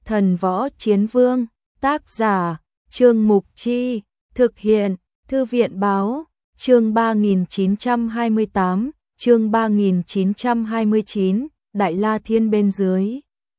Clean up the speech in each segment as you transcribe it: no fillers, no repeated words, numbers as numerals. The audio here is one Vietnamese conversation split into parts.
Thần Võ Chiến Vương, tác giả, Trương Mục Chi, thực hiện, Thư viện Báo, chương 3928, chương 3929, Đại La Thiên bên dưới.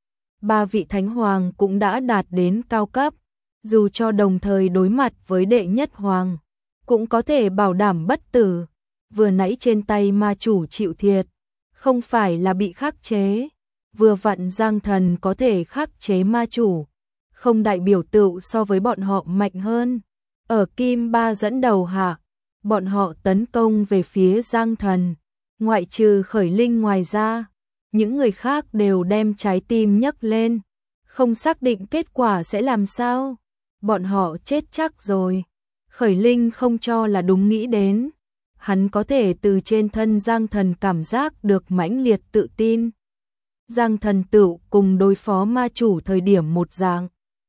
Ba vị Thánh Hoàng cũng đã đạt đến cao cấp, dù cho đồng thời đối mặt với đệ nhất Hoàng, cũng có thể bảo đảm bất tử. Vừa nãy trên tay ma chủ chịu thiệt, không phải là bị khắc chế, vừa vặn Giang Thần có thể khắc chế ma chủ, không đại biểu tựu so với bọn họ mạnh hơn. Ở Kim Ba dẫn đầu hạ, bọn họ tấn công về phía Giang Thần, ngoại trừ Khởi Linh ngoài ra, những người khác đều đem trái tim nhấc lên, không xác định kết quả sẽ làm sao. Bọn họ chết chắc rồi. Khởi Linh không cho là đúng nghĩ đến, hắn có thể từ trên thân Giang Thần cảm giác được mãnh liệt tự tin. Giang Thần tựu cùng đối phó ma chủ thời điểm một dạng.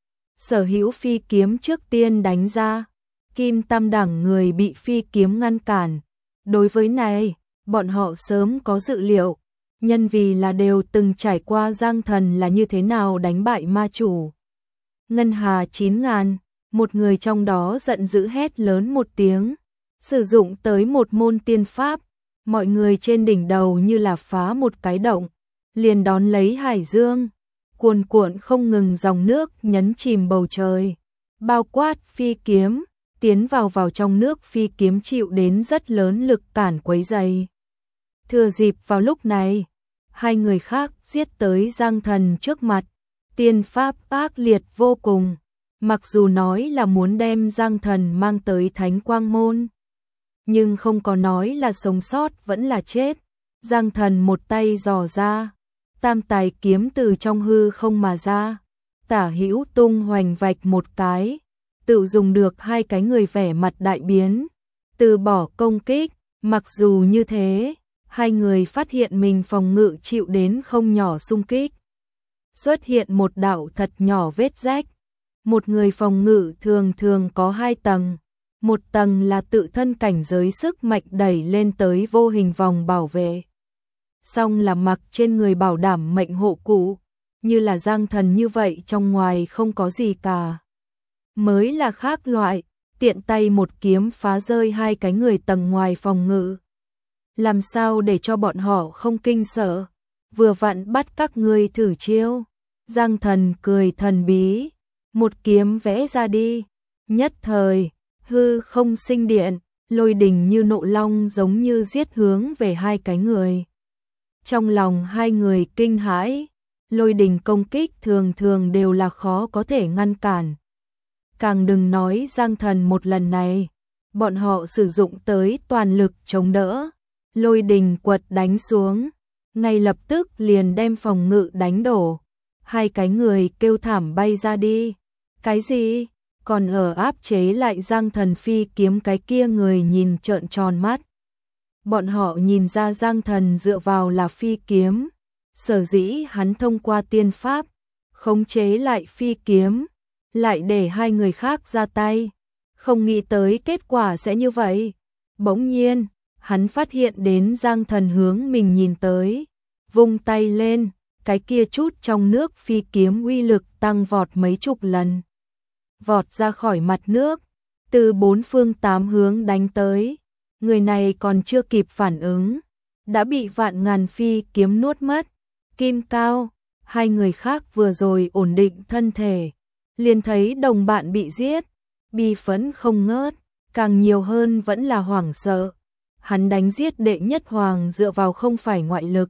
Sở hữu phi kiếm trước tiên đánh ra, Kim Tam đẳng người bị phi kiếm ngăn cản. Đối với này, bọn họ sớm có dự liệu, nhân vì là đều từng trải qua Giang Thần là như thế nào đánh bại ma chủ. Ngân Hà 9000, một người trong đó giận dữ hét lớn một tiếng, sử dụng tới một môn tiên pháp, mọi người trên đỉnh đầu như là phá một cái động, liền đón lấy hải dương, cuồn cuộn không ngừng dòng nước nhấn chìm bầu trời, bao quát phi kiếm, tiến vào trong nước phi kiếm chịu đến rất lớn lực cản quấy dày. Thừa dịp vào lúc này, hai người khác giết tới Giang Thần trước mặt, tiên pháp ác liệt vô cùng, mặc dù nói là muốn đem Giang Thần mang tới Thánh Quang Môn, nhưng không có nói là sống sót vẫn là chết. Giang Thần một tay giò ra, tam tài kiếm từ trong hư không mà ra, tả hữu tung hoành vạch một cái, tự dùng được hai cái người vẻ mặt đại biến, từ bỏ công kích. Mặc dù như thế, hai người phát hiện mình phòng ngự chịu đến không nhỏ xung kích. Xuất hiện một đạo thật nhỏ vết rách. Một người phòng ngự thường thường có hai tầng, một tầng là tự thân cảnh giới sức mạnh đẩy lên tới vô hình vòng bảo vệ. Xong là mặc trên người bảo đảm mệnh hộ cụ, như là Giang Thần như vậy trong ngoài không có gì cả. Mới là khác loại, tiện tay một kiếm phá rơi hai cái người tầng ngoài phòng ngự. Làm sao để cho bọn họ không kinh sợ, vừa vặn bắt các ngươi thử chiêu. Giang Thần cười thần bí, một kiếm vẽ ra đi, nhất thời, hư không sinh điện, lôi đình như nộ long giống như giết hướng về hai cái người. Trong lòng hai người kinh hãi, lôi đình công kích thường thường đều là khó có thể ngăn cản. Càng đừng nói Giang Thần một lần này, bọn họ sử dụng tới toàn lực chống đỡ, lôi đình quật đánh xuống, ngay lập tức liền đem phòng ngự đánh đổ. Hai cái người kêu thảm bay ra đi. Cái gì? Còn ở áp chế lại Giang Thần phi kiếm cái kia người nhìn trợn tròn mắt. Bọn họ nhìn ra Giang Thần dựa vào là phi kiếm, sở dĩ hắn thông qua tiên pháp khống chế lại phi kiếm, lại để hai người khác ra tay, không nghĩ tới kết quả sẽ như vậy. Bỗng nhiên, hắn phát hiện đến Giang Thần hướng mình nhìn tới, vung tay lên, cái kia chút trong nước phi kiếm uy lực tăng vọt mấy chục lần, vọt ra khỏi mặt nước, từ bốn phương tám hướng đánh tới. Người này còn chưa kịp phản ứng, đã bị vạn ngàn phi kiếm nuốt mất. Kim Cao, hai người khác vừa rồi ổn định thân thể, liền thấy đồng bạn bị giết, bi phẫn không ngớt, càng nhiều hơn vẫn là hoảng sợ. Hắn đánh giết đệ nhất hoàng dựa vào không phải ngoại lực,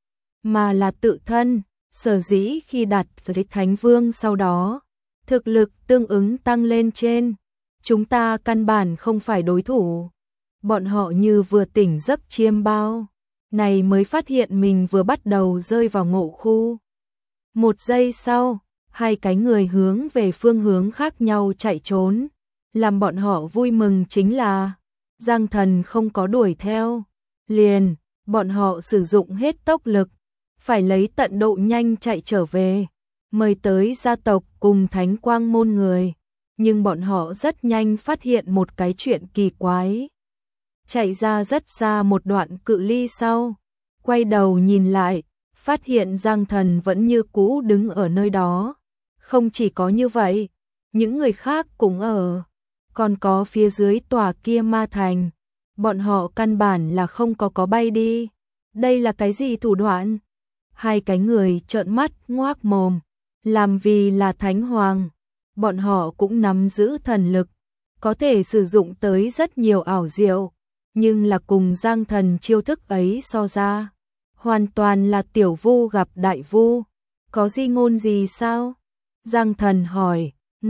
mà là tự thân, sở dĩ khi đạt tới Thánh Vương sau đó, thực lực tương ứng tăng lên trên, chúng ta căn bản không phải đối thủ. Bọn họ như vừa tỉnh giấc chiêm bao, này mới phát hiện mình vừa bắt đầu rơi vào ngộ khu. Một giây sau, hai cái người hướng về phương hướng khác nhau chạy trốn, làm bọn họ vui mừng chính là Giang Thần không có đuổi theo, liền bọn họ sử dụng hết tốc lực, phải lấy tận độ nhanh chạy trở về, mời tới gia tộc cùng Thánh Quang Môn người, nhưng bọn họ rất nhanh phát hiện một cái chuyện kỳ quái. Chạy ra rất xa một đoạn cự ly sau, quay đầu nhìn lại, phát hiện Giang Thần vẫn như cũ đứng ở nơi đó, Không chỉ có như vậy, những người khác cũng ở, còn có phía dưới tòa kia ma thành, bọn họ căn bản là không có bay đi. Đây là cái gì thủ đoạn? Hai cái người trợn mắt ngoác mồm, làm vì là thánh hoàng, bọn họ cũng nắm giữ thần lực, có thể sử dụng tới rất nhiều ảo diệu, nhưng là cùng Giang Thần chiêu thức ấy so ra, hoàn toàn là tiểu vu gặp đại vu. Có di ngôn gì sao? Giang Thần hỏi,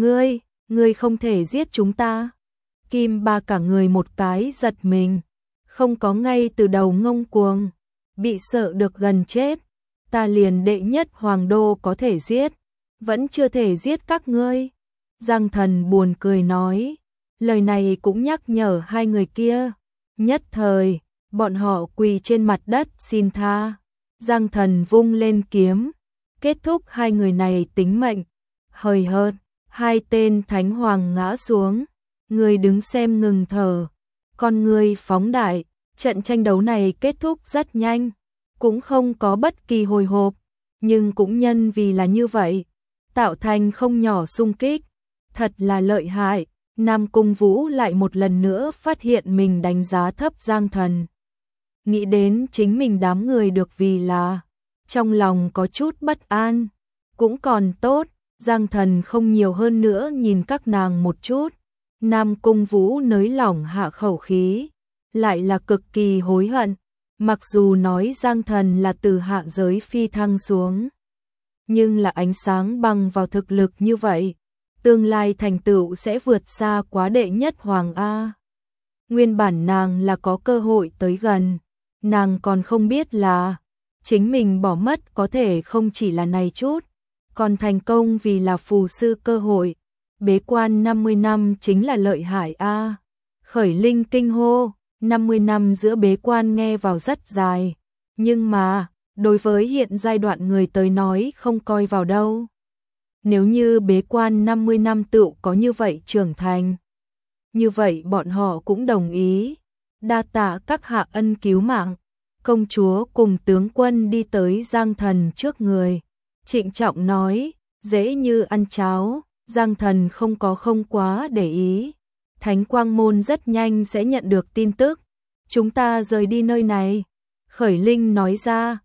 ngươi không thể giết chúng ta. Kim Ba cả người một cái giật mình, không có ngay từ đầu ngông cuồng, bị sợ được gần chết. Ta liền đệ nhất hoàng đô có thể giết, vẫn chưa thể giết các ngươi. Giang Thần buồn cười nói, lời này cũng nhắc nhở hai người kia. Nhất thời, bọn họ quỳ trên mặt đất xin tha. Giang Thần vung lên kiếm, kết thúc hai người này tính mệnh. Hời hợt, hai tên thánh hoàng ngã xuống, người đứng xem ngừng thở, con người phóng đại. Trận tranh đấu này kết thúc rất nhanh, cũng không có bất kỳ hồi hộp, nhưng cũng nhân vì là như vậy, tạo thành không nhỏ xung kích. Thật là lợi hại. Nam Cung Vũ lại một lần nữa phát hiện mình đánh giá thấp Giang Thần. Nghĩ đến chính mình đám người được vì là, trong lòng có chút bất an. Cũng còn tốt, Giang Thần không nhiều hơn nữa nhìn các nàng một chút. Nam Cung Vũ nới lỏng hạ khẩu khí, lại là cực kỳ hối hận. Mặc dù nói Giang Thần là từ hạ giới phi thăng xuống, nhưng là ánh sáng bằng vào thực lực như vậy, tương lai thành tựu sẽ vượt xa quá đệ nhất hoàng A. Nguyên bản nàng là có cơ hội tới gần, nàng còn không biết là chính mình bỏ mất có thể không chỉ là này chút, còn thành công vì là phù sư cơ hội. Bế quan 50 năm chính là lợi hại A. Khởi Linh kinh hô, 50 năm giữa bế quan nghe vào rất dài, nhưng mà đối với hiện giai đoạn người tới nói không coi vào đâu. Nếu như bế quan 50 năm tựu có như vậy trưởng thành, như vậy bọn họ cũng đồng ý. Đa tạ các hạ ân cứu mạng. Công chúa cùng tướng quân đi tới Giang Thần trước người, trịnh trọng nói, dễ như ăn cháo. Giang Thần không quá để ý. Thánh Quang Môn rất nhanh sẽ nhận được tin tức, chúng ta rời đi nơi này. Khởi Linh nói ra,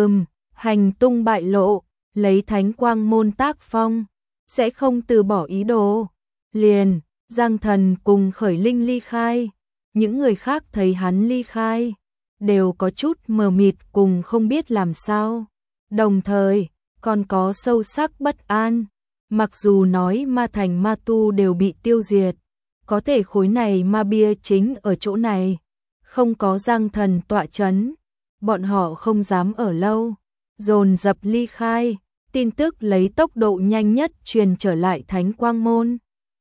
hành tung bại lộ, lấy Thánh Quang Môn tác phong, sẽ không từ bỏ ý đồ. Liền, Giang Thần cùng Khởi Linh ly khai. Những người khác thấy hắn ly khai, đều có chút mờ mịt cùng không biết làm sao. Đồng thời, còn có sâu sắc bất an. Mặc dù nói ma thành ma tu đều bị tiêu diệt, có thể khối này ma bia chính ở chỗ này, không có Giang Thần tọa chấn, bọn họ không dám ở lâu, dồn dập ly khai. Tin tức lấy tốc độ nhanh nhất truyền trở lại Thánh Quang Môn.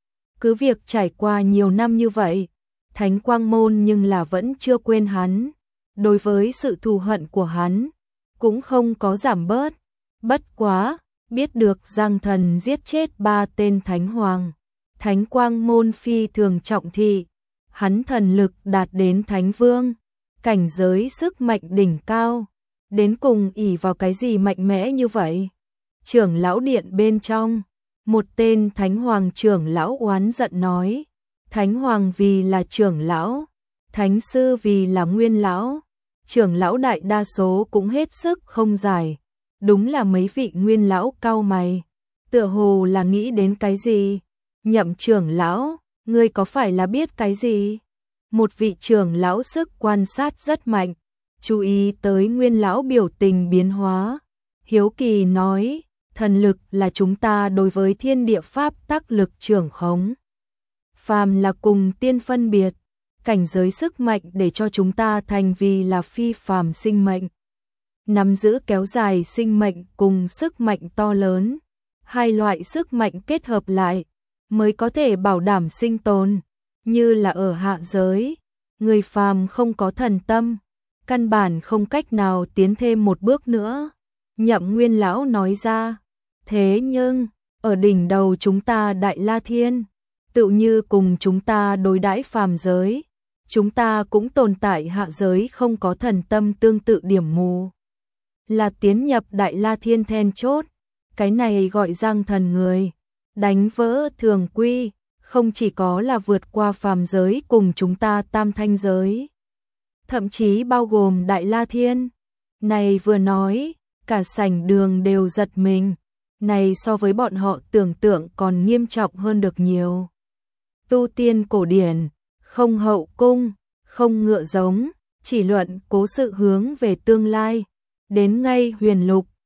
Cứ việc trải qua nhiều năm như vậy, Thánh Quang Môn nhưng là vẫn chưa quên hắn, đối với sự thù hận của hắn cũng không có giảm bớt. Bất quá, biết được Giang Thần giết chết 3 tên thánh hoàng, Thánh Quang Môn phi thường trọng thị, hắn thần lực đạt đến thánh vương, cảnh giới sức mạnh đỉnh cao, đến cùng ỷ vào cái gì mạnh mẽ như vậy? Trưởng lão điện bên trong, một tên thánh hoàng trưởng lão oán giận nói, thánh hoàng vì là trưởng lão, thánh sư vì là nguyên lão, trưởng lão đại đa số cũng hết sức không giải. Đúng là mấy vị nguyên lão cau mày, tựa hồ là nghĩ đến cái gì. Nhậm trưởng lão, ngươi có phải là biết cái gì? Một vị trưởng lão sức quan sát rất mạnh, chú ý tới nguyên lão biểu tình biến hóa. Hiếu kỳ nói, thần lực là chúng ta đối với thiên địa pháp tắc lực trưởng khống. Phàm là cùng tiên phân biệt, cảnh giới sức mạnh để cho chúng ta thành vì là phi phàm sinh mệnh. Nắm giữ kéo dài sinh mệnh cùng sức mạnh to lớn, hai loại sức mạnh kết hợp lại mới có thể bảo đảm sinh tồn. Như là ở hạ giới, người phàm không có thần tâm, căn bản không cách nào tiến thêm một bước nữa. Nhậm nguyên lão nói ra, thế nhưng ở đỉnh đầu chúng ta Đại La Thiên, tựu như cùng chúng ta đối đãi phàm giới, chúng ta cũng tồn tại hạ giới không có thần tâm tương tự điểm mù. Là tiến nhập Đại La Thiên then chốt, Cái này gọi Giang Thần người, đánh vỡ thường quy, không chỉ có là vượt qua phàm giới cùng chúng ta tam thanh giới, thậm chí bao gồm Đại La Thiên. Này vừa nói, cả sảnh đường đều giật mình, này so với bọn họ tưởng tượng còn nghiêm trọng hơn được nhiều. Tu tiên cổ điển, không hậu cung, không ngựa giống, chỉ luận cố sự hướng về tương lai, đến ngay huyền lục,